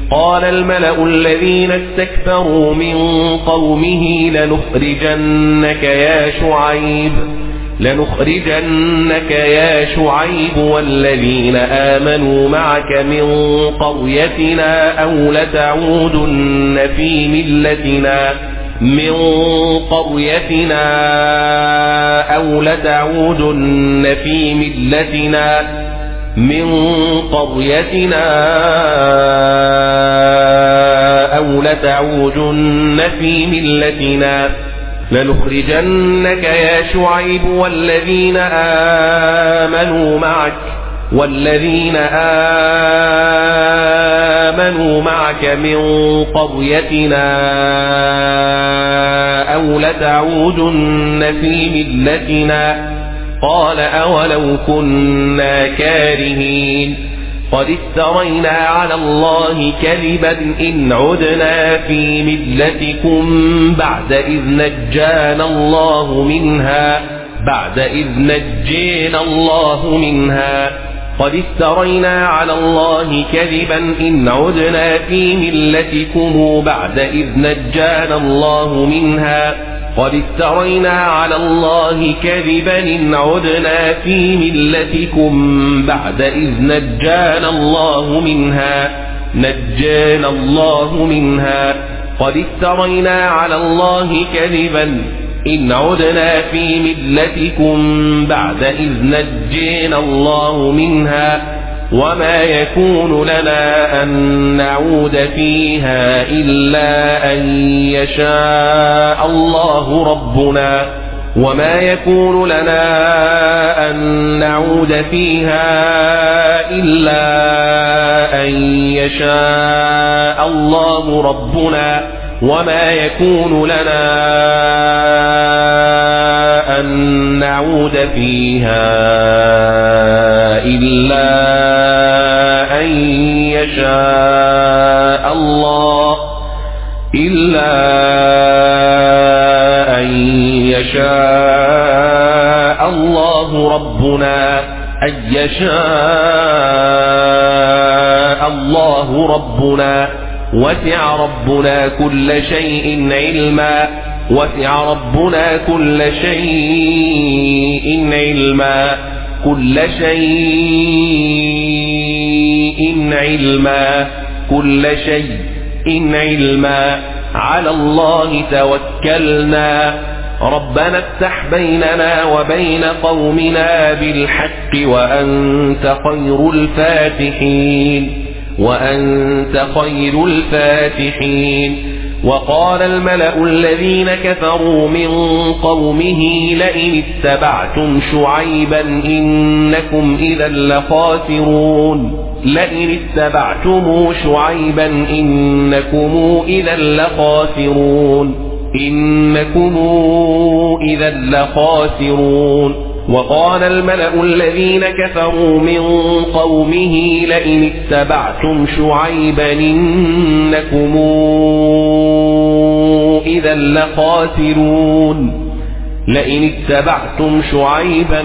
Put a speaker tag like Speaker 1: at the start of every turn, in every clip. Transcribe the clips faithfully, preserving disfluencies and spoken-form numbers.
Speaker 1: قال الملأ الذين استكبروا من قومه لنخرجنك يا شعيب لنخرجنك يا شعيب والذين آمنوا معك من قريتنا أو لتعودن في ملتنا من قريتنا أو لتعودن في ملتنا من قريتنا أو لتعودن في ملتنا لنخرجنك يا شعيب والذين آمنوا معك والذين آمنوا معك من قريتنا أو لتعودن في ملتنا قال أولو كنا كارهين قد افترينا على الله كذبا إن عدنا في ملتكم بعد إذ نجانا الله منها بعد إذ نجينا الله منها قد افترينا على الله كذبا إن عدنا في ملتكم بعد إذ نجانا الله منها قد افترينا على الله كذبا إن عدنا في ملتكم بعد إذ نجانا الله منها نجانا الله منها قد افترينا على الله كذبا إن عدنا في ملتكم بعد إذ نجينا الله منها وما يكون لنا أن نعود فيها إلا أن يشاء الله ربنا وما يكون لنا أن نعود فيها إلا أن يشاء الله ربنا وما يكون لنا أن نعود فيها إلا أن يشاء الله إلا أن يشاء الله ربنا أن يشاء الله ربنا وسع ربنا كل شيء علما وسع ربنا كل شيء علما كل شيء علما كل شيء علما على الله توكلنا ربنا افتح بيننا وبين قومنا بالحق وأنت خير الفاتحين وأنت خير الفاتحين وقال الملأ الذين كفروا من قومه لئن اتبعتم شعيبا إنكم إذا لخاسرون لئن اتبعتم شعيبا إنكم إذا لخاسرون إنكم إذا لخاسرون وقال الملأ الذين كفروا من قومه لئن اتبعتم شعيبا إنكم إذا لخاسرون لئن اتبعتم شعيبا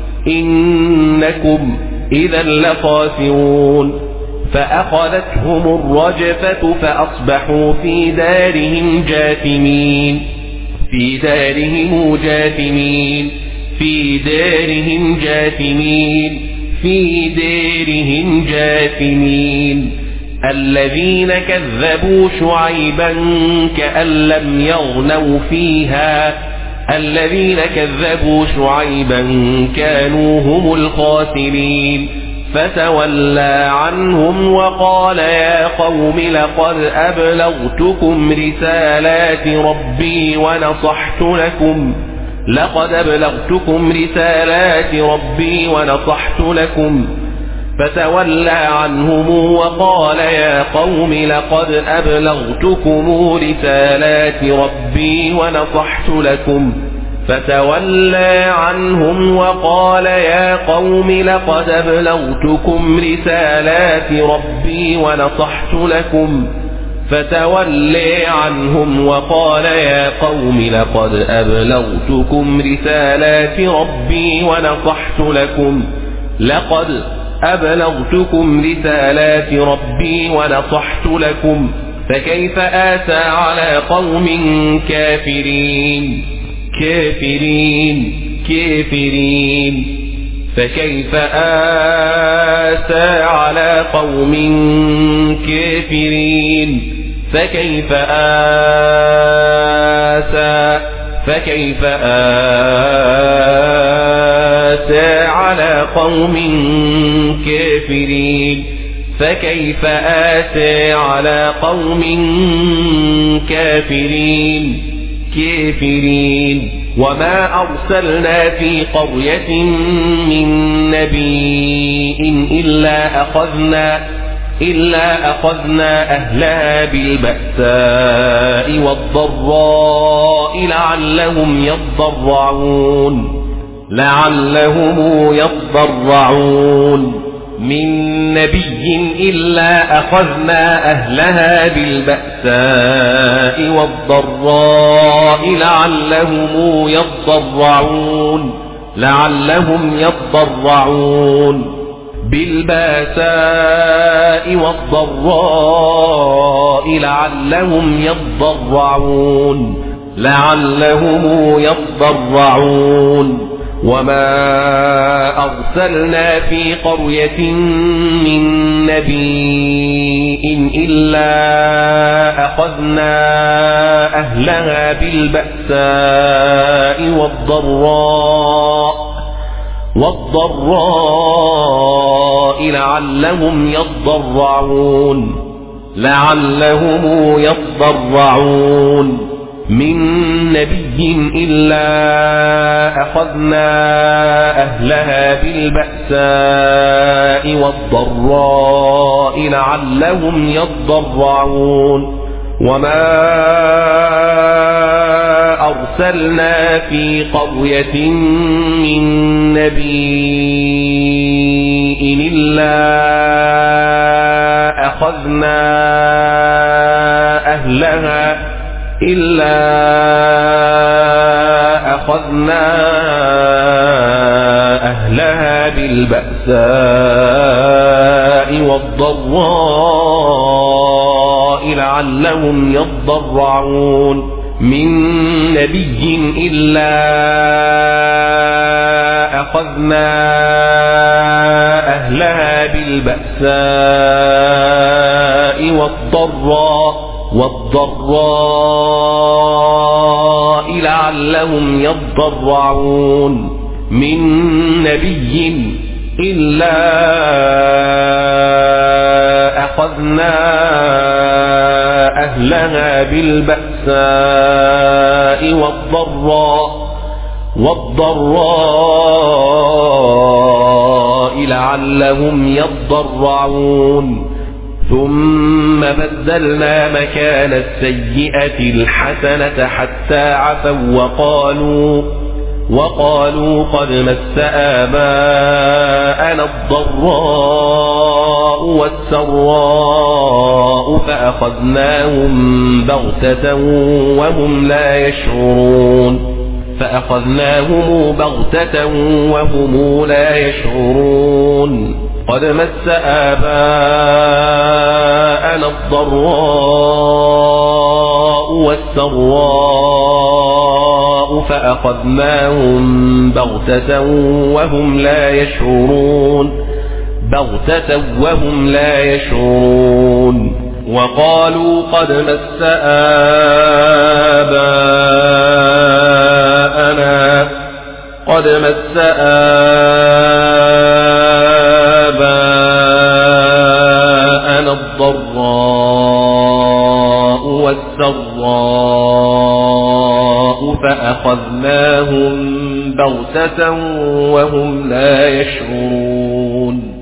Speaker 1: إنكم إذا لخاسرون فأخذتهم الرجفة فأصبحوا في دارهم جاثمين في دارهم جاثمين في دارهم جاثمين في دارهم جاثمين الذين كذبوا شعيبا كأن لم يغنوا فيها الذين كذبوا شعيبا كانوا هم الخاسرين فتولى عنهم وقال يا قوم لقد أبلغتكم رسالات ربي ونصحت لكم لقد أبلغتكم رسالات ربي ونصحت لكم فتولى عنهم وقال يا قوم لقد أبلغتكم رسالات ربي ونصحت لكم فتولى عنهم وقال يا قوم لقد أبلغتكم رسالات ربي ونصحت لكم فتولى عنهم وقال يا قوم لقد أبلغتكم رسالات ربي ونصحت لكم لقد أبلغتكم رسالات ربي ونصحت لكم فكيف آسى على قوم كافرين كافرين كافرين فكيف آسى على قوم كافرين فكيف آسى فكيف آسى على قوم كافرين فكيف آسى على قوم كافرين كافرين وما أرسلنا في قرية من نبي إلا أخذنا إلا أخذنا أهلها بالبأساء والضراء لعلهم يضرعون لعلهم يضرعون من نبي إلا أخذنا أهلها بالبأساء والضراء لعلهم يضرعون لعلهم يضرعون بالبأساء والضراء لعلهم يضرعون لعلهم يضرعون وما أرسلنا في قرية من نبي إلا أخذنا أهلها بالبأساء والضراء والضراء لعلهم يضرعون لعلهم يضرعون من نبي إلا أخذنا أهلها بالبأساء والضراء لعلهم يضرعون وما أرسلنا في قرية من نبي إلا أخذنا أهلها إلا أخذنا أهلها بالبأساء والضراء لعلهم يضرعون من نبي إلا أخذنا أهلها بالبأساء والضراء والضراء لعلهم يضرعون من نبي إلا أخذنا أهلها بالبأساء والضراء والضراء لعلهم يضرعون ثم بدلنا مكان السيئة الحسنة حتى عفوا وقالوا وقالوا قد مس آباءنا الضراء والسراء فأخذناهم بغتة وهم لا يشعرون فأخذناهم بغتة وهم لا يشعرون قد مس آباءنا الضراء والسراء فأخذناهم بغتة وهم لا يشعرون بغتة وهم لا يشعرون وقالوا قد مس آباءنا قد مس آباءنا الضراء والسراء فأخذناهم بغتة وهم لا يشعرون